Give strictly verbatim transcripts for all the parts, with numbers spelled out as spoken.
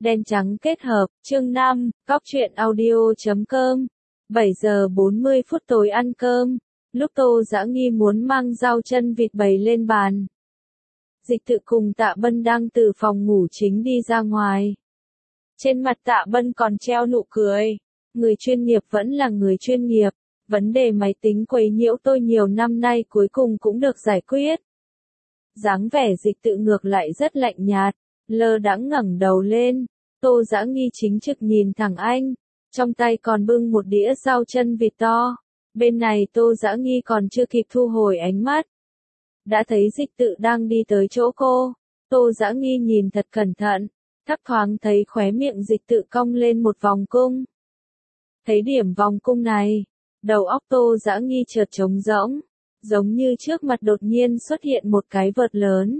Đen trắng kết hợp, chương năm, cóc truyện audio chấm com. bảy giờ bốn mươi phút tối ăn cơm, lúc Tô Dã Nghi muốn mang rau chân vịt bày lên bàn. Dịch Tự cùng Tạ Bân đang từ phòng ngủ chính đi ra ngoài. Trên mặt Tạ Bân còn treo nụ cười. Người chuyên nghiệp vẫn là người chuyên nghiệp, vấn đề máy tính quấy nhiễu tôi nhiều năm nay cuối cùng cũng được giải quyết. Dáng vẻ Dịch Tự ngược lại rất lạnh nhạt, lơ đãng ngẩng đầu lên. Tô Dã Nghi chính trực nhìn thẳng anh, trong tay còn bưng một đĩa rau chân vịt to. Bên này Tô Dã Nghi còn chưa kịp thu hồi ánh mắt, đã thấy Dịch Tự đang đi tới chỗ cô. Tô Dã Nghi nhìn thật cẩn thận, thấp thoáng thấy khóe miệng Dịch Tự cong lên một vòng cung. Thấy điểm vòng cung này, đầu óc Tô Dã Nghi chợt trống rỗng, giống như trước mặt đột nhiên xuất hiện một cái vợt lớn.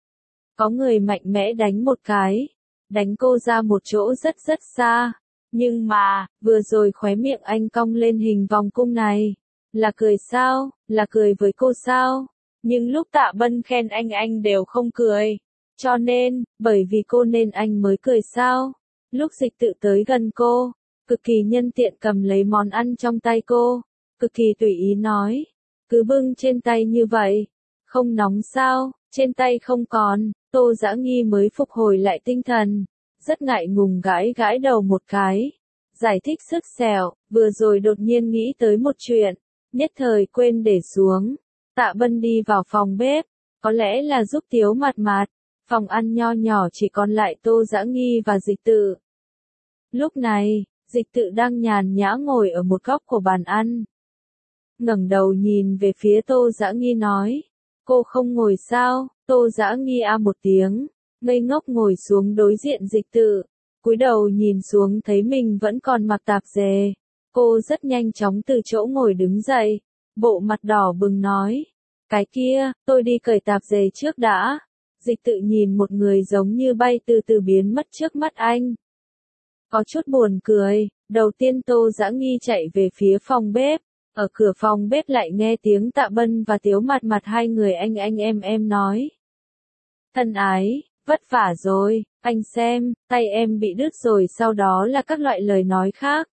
Có người mạnh mẽ đánh một cái, đánh cô ra một chỗ rất rất xa. Nhưng mà, vừa rồi khóe miệng anh cong lên hình vòng cung này, là cười sao, là cười với cô sao? Nhưng lúc Tạ Bân khen anh anh đều không cười. Cho nên, bởi vì cô nên anh mới cười sao? Lúc Dịch Tự tới gần cô, cực kỳ nhân tiện cầm lấy món ăn trong tay cô, cực kỳ tùy ý nói, cứ bưng trên tay như vậy, không nóng sao, trên tay không còn. Tô Dã Nghi mới phục hồi lại tinh thần, rất ngại ngùng gãi gãi đầu một cái, giải thích sức sẹo, vừa rồi đột nhiên nghĩ tới một chuyện, nhất thời quên để xuống. Tạ Bân đi vào phòng bếp, có lẽ là giúp Tiếu Mạt Mạt, phòng ăn nho nhỏ chỉ còn lại Tô Dã Nghi và Dịch Tự. Lúc này, Dịch Tự đang nhàn nhã ngồi ở một góc của bàn ăn. Ngẩng đầu nhìn về phía Tô Dã Nghi nói, cô không ngồi sao? Tô Dã Nghi a một tiếng, ngây ngốc ngồi xuống đối diện Dịch Tự, cúi đầu nhìn xuống thấy mình vẫn còn mặc tạp dề. Cô rất nhanh chóng từ chỗ ngồi đứng dậy, bộ mặt đỏ bừng nói, cái kia, tôi đi cởi tạp dề trước đã. Dịch Tự nhìn một người giống như bay từ từ biến mất trước mắt anh, có chút buồn cười. Đầu tiên Tô Dã Nghi chạy về phía phòng bếp, ở cửa phòng bếp lại nghe tiếng Tạ Bân và Tiếu Mạt Mạt hai người anh anh em em nói, thân ái, vất vả rồi, anh xem, tay em bị đứt rồi, sau đó là các loại lời nói khác.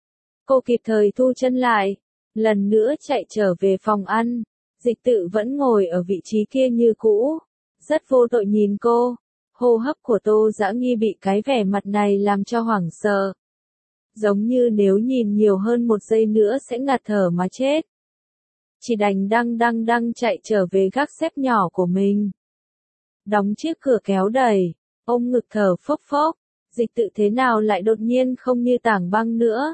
Cô kịp thời thu chân lại, lần nữa chạy trở về phòng ăn. Dịch Tự vẫn ngồi ở vị trí kia như cũ, rất vô tội nhìn cô. Hô hấp của Tô Dã Nghi bị cái vẻ mặt này làm cho hoảng sợ, giống như nếu nhìn nhiều hơn một giây nữa sẽ ngạt thở mà chết. Chỉ đành đăng đăng đăng chạy trở về gác xếp nhỏ của mình, đóng chiếc cửa kéo đẩy, ôm ngực thở phốc phốc. Dịch Tự thế nào lại đột nhiên không như tảng băng nữa?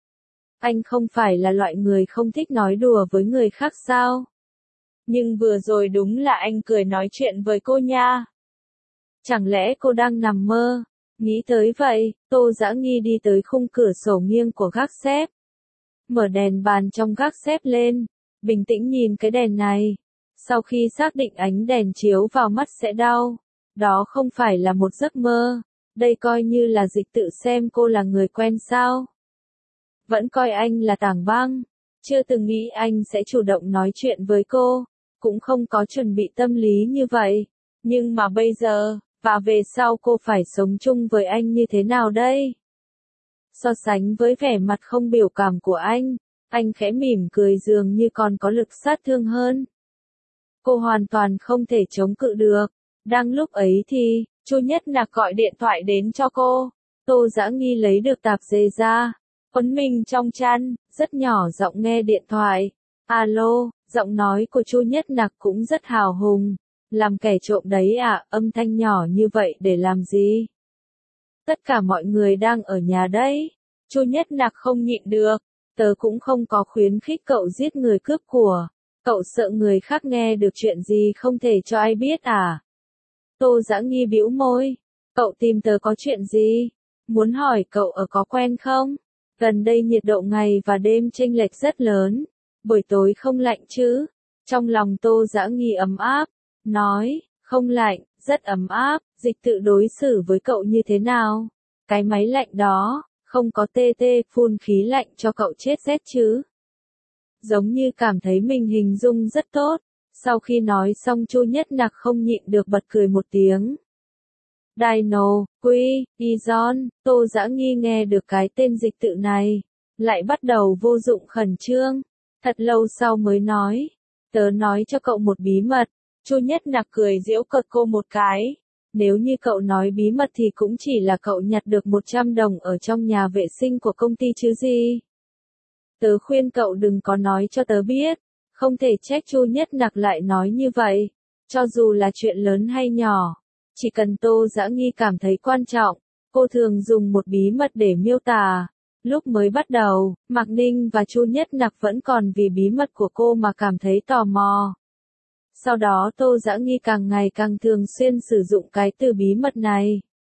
Anh không phải là loại người không thích nói đùa với người khác sao? Nhưng vừa rồi đúng là anh cười nói chuyện với cô nha. Chẳng lẽ cô đang nằm mơ? Nghĩ tới vậy, Tô Dã Nghi đi tới khung cửa sổ nghiêng của gác xếp, mở đèn bàn trong gác xếp lên, bình tĩnh nhìn cái đèn này. Sau khi xác định ánh đèn chiếu vào mắt sẽ đau, đó không phải là một giấc mơ, đây coi như là Dịch Tự xem cô là người quen sao? Vẫn coi anh là tảng băng, chưa từng nghĩ anh sẽ chủ động nói chuyện với cô, cũng không có chuẩn bị tâm lý như vậy. Nhưng mà bây giờ, và về sau cô phải sống chung với anh như thế nào đây? So sánh với vẻ mặt không biểu cảm của anh, anh khẽ mỉm cười dường như còn có lực sát thương hơn. Cô hoàn toàn không thể chống cự được. Đang lúc ấy thì, Chu Nhất Nặc gọi điện thoại đến cho cô. Tô Dã Nghi lấy được tạp dề ra, quấn mình trong chăn, rất nhỏ giọng nghe điện thoại. Alo, giọng nói của Chu Nhất Nặc cũng rất hào hùng. Làm kẻ trộm đấy à, âm thanh nhỏ như vậy để làm gì? Tất cả mọi người đang ở nhà đấy. Chu Nhất Nặc không nhịn được, tớ cũng không có khuyến khích cậu giết người cướp của. Cậu sợ người khác nghe được chuyện gì không thể cho ai biết à? Tô Dã Nghi bĩu môi, cậu tìm tớ có chuyện gì? Muốn hỏi cậu ở có quen không? Gần đây nhiệt độ ngày và đêm chênh lệch rất lớn, buổi tối không lạnh chứ? Trong lòng Tô Dã Nghi ấm áp, nói, không lạnh, rất ấm áp. Dịch Tự đối xử với cậu như thế nào? Cái máy lạnh đó, không có tê tê phun khí lạnh cho cậu chết rét chứ? Giống như cảm thấy mình hình dung rất tốt. Sau khi nói xong Chu Nhất Nặc không nhịn được bật cười một tiếng. Dino, Quy, Izon, Tô Dã Nghi nghe được cái tên dịch tự này, lại bắt đầu vô dụng khẩn trương. Thật lâu sau mới nói, tớ nói cho cậu một bí mật. Chu Nhất Nặc cười giễu cợt cô một cái. Nếu như cậu nói bí mật thì cũng chỉ là cậu nhặt được một trăm đồng ở trong nhà vệ sinh của công ty chứ gì. Tớ khuyên cậu đừng có nói cho tớ biết. Không thể trách Chu Nhất Nặc lại nói như vậy. Cho dù là chuyện lớn hay nhỏ, chỉ cần Tô Dã Nghi cảm thấy quan trọng, cô thường dùng một bí mật để miêu tả. Lúc mới bắt đầu, Mạc Ninh và Chu Nhất Nặc vẫn còn vì bí mật của cô mà cảm thấy tò mò. Sau đó Tô Dã Nghi càng ngày càng thường xuyên sử dụng cái từ bí mật này.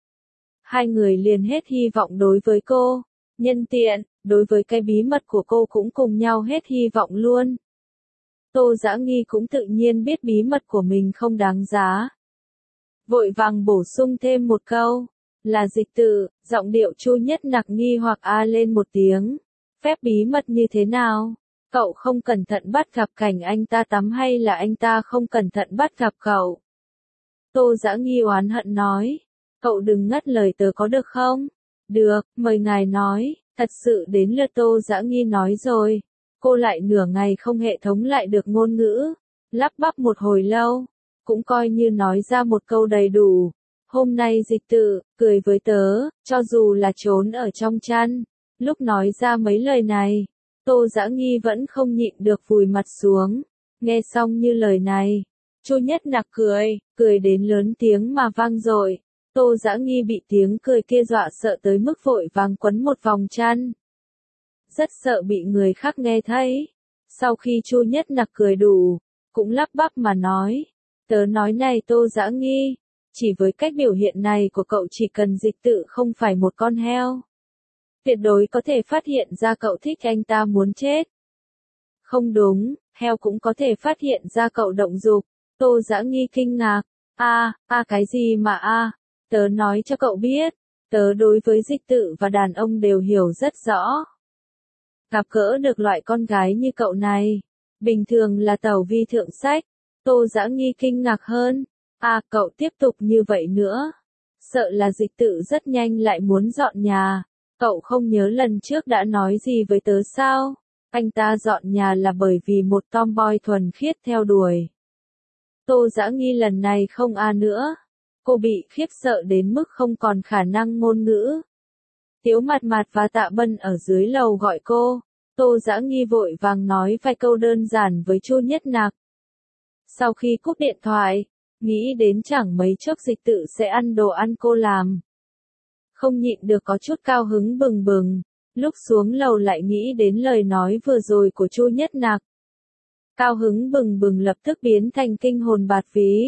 Hai người liền hết hy vọng đối với cô. Nhân tiện, đối với cái bí mật của cô cũng cùng nhau hết hy vọng luôn. Tô Dã Nghi cũng tự nhiên biết bí mật của mình không đáng giá. Vội vàng bổ sung thêm một câu. Là dịch tự, giọng điệu Chu Nhất Nặc nghi hoặc a lên một tiếng. Phép bí mật như thế nào? Cậu không cẩn thận bắt gặp cảnh anh ta tắm hay là anh ta không cẩn thận bắt gặp cậu? Tô Dã Nghi oán hận nói. Cậu đừng ngắt lời tớ có được không? Được, mời ngài nói. Thật sự đến lượt Tô Dã Nghi nói rồi. Cô lại nửa ngày không hệ thống lại được ngôn ngữ. Lắp bắp một hồi lâu. Cũng coi như nói ra một câu đầy đủ. Hôm nay dịch tự, cười với tớ, cho dù là trốn ở trong chăn. Lúc nói ra mấy lời này, Tô Dã Nghi vẫn không nhịn được vùi mặt xuống. Nghe xong như lời này, Chu Nhất Nặc cười, cười đến lớn tiếng mà vang dội. Tô Dã Nghi bị tiếng cười kia dọa sợ tới mức vội vàng quấn một vòng chăn. Rất sợ bị người khác nghe thấy. Sau khi Chu Nhất Nặc cười đủ, cũng lắp bắp mà nói. Tớ nói này Tô Dã Nghi, chỉ với cách biểu hiện này của cậu chỉ cần dịch tự không phải một con heo. Tuyệt đối có thể phát hiện ra cậu thích anh ta muốn chết. Không đúng, heo cũng có thể phát hiện ra cậu động dục. Tô Dã Nghi kinh ngạc. A, a cái gì mà a? Tớ nói cho cậu biết, tớ đối với dịch tự và đàn ông đều hiểu rất rõ. Gặp gỡ được loại con gái như cậu này, bình thường là tẩu vi thượng sách. Tô Dã Nghi kinh ngạc hơn. À, cậu tiếp tục như vậy nữa. Sợ là dịch tự rất nhanh lại muốn dọn nhà. Cậu không nhớ lần trước đã nói gì với tớ sao? Anh ta dọn nhà là bởi vì một tomboy thuần khiết theo đuổi. Tô Dã Nghi lần này không a nữa. Cô bị khiếp sợ đến mức không còn khả năng ngôn ngữ. Tiếu Mạt Mạt và Tạ Bân ở dưới lầu gọi cô. Tô Dã Nghi vội vàng nói vài câu đơn giản với Chu Nhất Nặc. Sau khi cúp điện thoại, nghĩ đến chẳng mấy chốc dịch tự sẽ ăn đồ ăn cô làm. Không nhịn được có chút cao hứng bừng bừng, lúc xuống lầu lại nghĩ đến lời nói vừa rồi của Chu Nhất Nặc. Cao hứng bừng bừng lập tức biến thành kinh hồn bạt ví.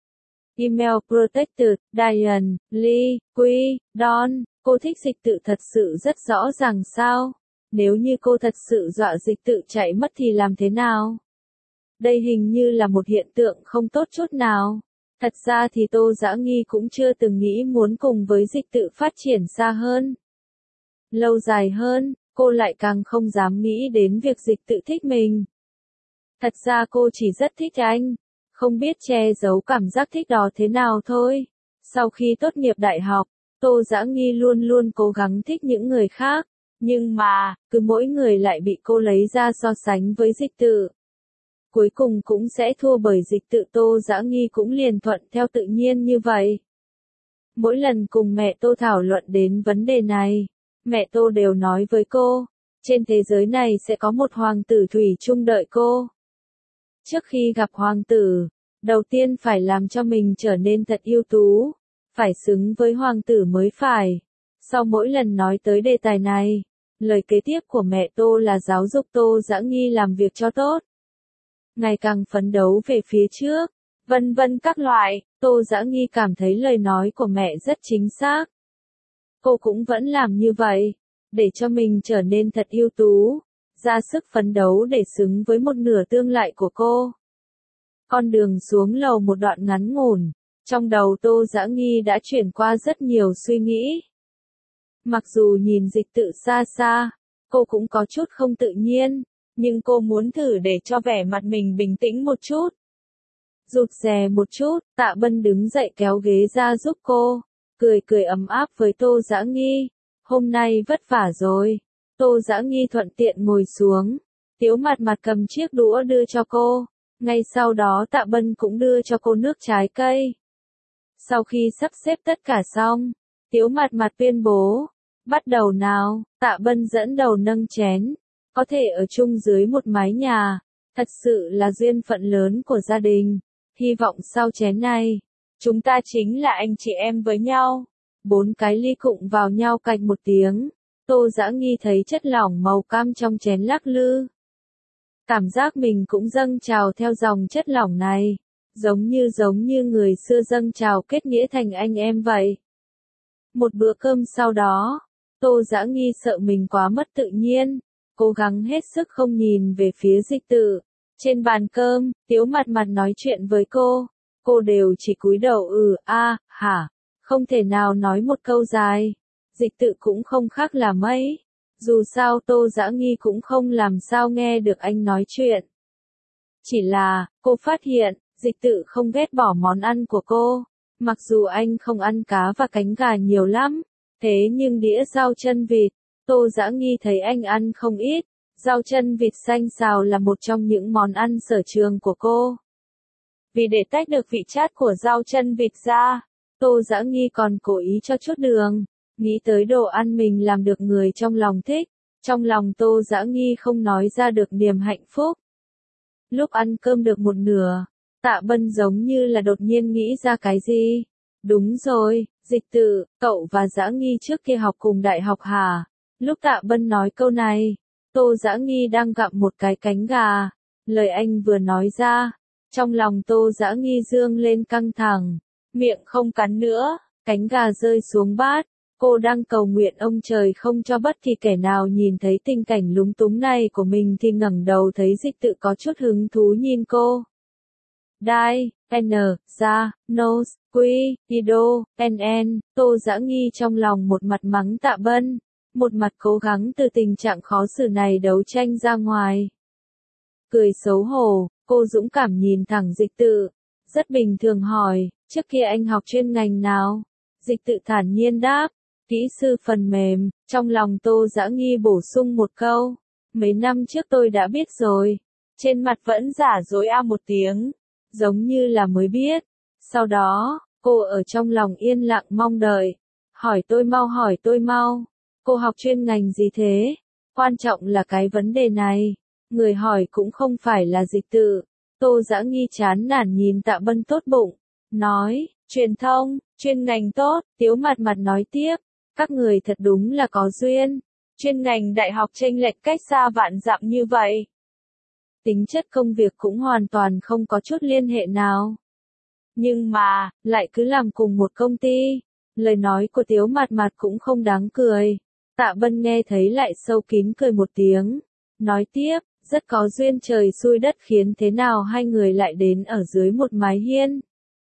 Email Protected, Diane, Lee, Quy, Don, cô thích dịch tự thật sự rất rõ ràng sao? Nếu như cô thật sự dọa dịch tự chạy mất thì làm thế nào? Đây hình như là một hiện tượng không tốt chút nào. Thật ra thì Tô Dã Nghi cũng chưa từng nghĩ muốn cùng với dịch tự phát triển xa hơn. Lâu dài hơn, cô lại càng không dám nghĩ đến việc dịch tự thích mình. Thật ra cô chỉ rất thích anh, không biết che giấu cảm giác thích đó thế nào thôi. Sau khi tốt nghiệp đại học, Tô Dã Nghi luôn luôn cố gắng thích những người khác, nhưng mà, cứ mỗi người lại bị cô lấy ra so sánh với dịch tự. Cuối cùng cũng sẽ thua bởi dịch tự. Tô Dã Nghi cũng liền thuận theo tự nhiên như vậy. Mỗi lần cùng mẹ Tô thảo luận đến vấn đề này, mẹ Tô đều nói với cô, trên thế giới này sẽ có một hoàng tử thủy chung đợi cô. Trước khi gặp hoàng tử, đầu tiên phải làm cho mình trở nên thật ưu tú, phải xứng với hoàng tử mới phải. Sau mỗi lần nói tới đề tài này, lời kế tiếp của mẹ Tô là giáo dục Tô Dã Nghi làm việc cho tốt. Ngày càng phấn đấu về phía trước, vân vân các loại. Tô Dã Nghi cảm thấy lời nói của mẹ rất chính xác. Cô cũng vẫn làm như vậy, để cho mình trở nên thật ưu tú, ra sức phấn đấu để xứng với một nửa tương lai của cô. Con đường xuống lầu một đoạn ngắn ngủn, trong đầu Tô Dã Nghi đã chuyển qua rất nhiều suy nghĩ. Mặc dù nhìn dịch tự xa xa, cô cũng có chút không tự nhiên, nhưng cô muốn thử để cho vẻ mặt mình bình tĩnh một chút. Rụt rè một chút, Tạ Bân đứng dậy kéo ghế ra giúp cô. cười cười ấm áp với Tô Dã Nghi. Hôm nay vất vả rồi. Tô Dã Nghi thuận tiện ngồi xuống. Tiếu Mạt Mạt cầm chiếc đũa đưa cho cô. Ngay sau đó Tạ Bân cũng đưa cho cô nước trái cây. Sau khi sắp xếp tất cả xong, Tiếu Mạt Mạt tuyên bố. Bắt đầu nào, Tạ Bân dẫn đầu nâng chén. Có thể ở chung dưới một mái nhà. Thật sự là duyên phận lớn của gia đình. Hy vọng sau chén này, chúng ta chính là anh chị em với nhau. Bốn cái ly cụng vào nhau cạch một tiếng. Tô Dã Nghi thấy chất lỏng màu cam trong chén lắc lư. Cảm giác mình cũng dâng trào theo dòng chất lỏng này. Giống như giống như người xưa dâng trào kết nghĩa thành anh em vậy. Một bữa cơm sau đó, Tô Dã Nghi sợ mình quá mất tự nhiên. Cố gắng hết sức không nhìn về phía Dịch Tự. Trên bàn cơm, Tiếu Mạt Mạt nói chuyện với cô. Cô đều chỉ cúi đầu ừ, a, hả. Không thể nào nói một câu dài. Dịch Tự cũng không khác là mấy. Dù sao Tô Dã Nghi cũng không làm sao nghe được anh nói chuyện. Chỉ là, cô phát hiện, Dịch Tự không ghét bỏ món ăn của cô. Mặc dù anh không ăn cá và cánh gà nhiều lắm. Thế nhưng đĩa rau chân vịt, Tô Dã Nghi thấy anh ăn không ít. Rau chân vịt xanh xào là một trong những món ăn sở trường của cô. Vì để tách được vị chát của rau chân vịt ra, Tô Dã Nghi còn cố ý cho chút đường. Nghĩ tới đồ ăn mình làm được người trong lòng thích. Trong lòng Tô Dã Nghi không nói ra được niềm hạnh phúc. Lúc ăn cơm được một nửa, Tạ Bân giống như là đột nhiên nghĩ ra cái gì. Đúng rồi, Dịch Tự, cậu và Dã Nghi trước kia học cùng đại học hả? Lúc Tạ Bân nói câu này, Tô Dã Nghi đang gặm một cái cánh gà. Lời anh vừa nói ra, trong lòng Tô Dã Nghi dương lên căng thẳng, miệng không cắn nữa, cánh gà rơi xuống bát. Cô đang cầu nguyện ông trời không cho bất kỳ kẻ nào nhìn thấy tình cảnh lúng túng này của mình thì ngẩng đầu thấy Dịch Tự có chút hứng thú nhìn cô. Đai, N, Ra, Nose, Quy, Ido, N N, Tô Dã Nghi trong lòng một mặt mắng Tạ Bân, một mặt cố gắng từ tình trạng khó xử này đấu tranh ra ngoài. Cười xấu hổ, cô dũng cảm nhìn thẳng Dịch Tự, rất bình thường hỏi, trước kia anh học chuyên ngành nào? Dịch Tự thản nhiên đáp, kỹ sư phần mềm. Trong lòng Tô Dã Nghi bổ sung một câu, mấy năm trước tôi đã biết rồi. Trên mặt vẫn giả dối a một tiếng, giống như là mới biết. Sau đó, cô ở trong lòng yên lặng mong đợi. Hỏi tôi mau, hỏi tôi mau. Cô học chuyên ngành gì thế? Quan trọng là cái vấn đề này. Người hỏi cũng không phải là Dịch Tự. Tô Dã Nghi chán nản nhìn Tạ Bân tốt bụng, nói, truyền thông, chuyên ngành tốt. Tiếu Mạt Mạt nói tiếp, các người thật đúng là có duyên. Chuyên ngành đại học chênh lệch cách xa vạn dặm như vậy. Tính chất công việc cũng hoàn toàn không có chút liên hệ nào. Nhưng mà, lại cứ làm cùng một công ty. Lời nói của Tiếu Mạt Mạt cũng không đáng cười. Tạ Bân nghe thấy lại sâu kín cười một tiếng. Nói tiếp, rất có duyên trời xui đất khiến thế nào hai người lại đến ở dưới một mái hiên.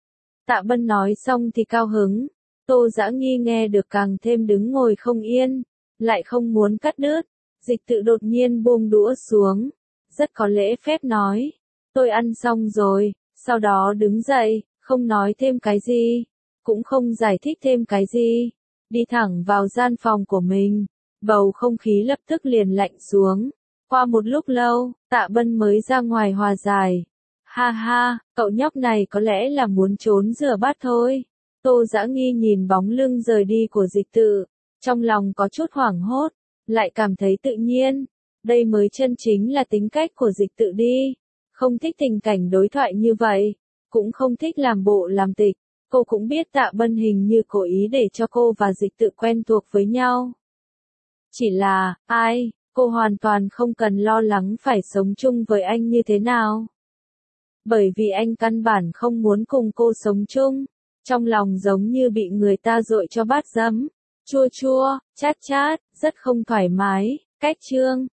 Tạ Bân nói xong thì cao hứng. Tô Dã Nghi nghe được càng thêm đứng ngồi không yên. Lại không muốn cắt đứt. Dịch Tự đột nhiên buông đũa xuống. Rất có lễ phép nói. Tôi ăn xong rồi. Sau đó đứng dậy, không nói thêm cái gì. Cũng không giải thích thêm cái gì. Đi thẳng vào gian phòng của mình. Bầu không khí lập tức liền lạnh xuống. Qua một lúc lâu, Tạ Bân mới ra ngoài hòa giải. Ha ha, cậu nhóc này có lẽ là muốn trốn rửa bát thôi. Tô Dã Nghi nhìn bóng lưng rời đi của Dịch Tự. Trong lòng có chút hoảng hốt. Lại cảm thấy tự nhiên. Đây mới chân chính là tính cách của Dịch Tự đi. Không thích tình cảnh đối thoại như vậy. Cũng không thích làm bộ làm tịch. Cô cũng biết Tạ Bân hình như cố ý để cho cô và Dịch Tự quen thuộc với nhau. Chỉ là, ai, cô hoàn toàn không cần lo lắng phải sống chung với anh như thế nào. Bởi vì anh căn bản không muốn cùng cô sống chung. Trong lòng giống như bị người ta dội cho bát giấm. Chua chua, chát chát, rất không thoải mái. Cách chương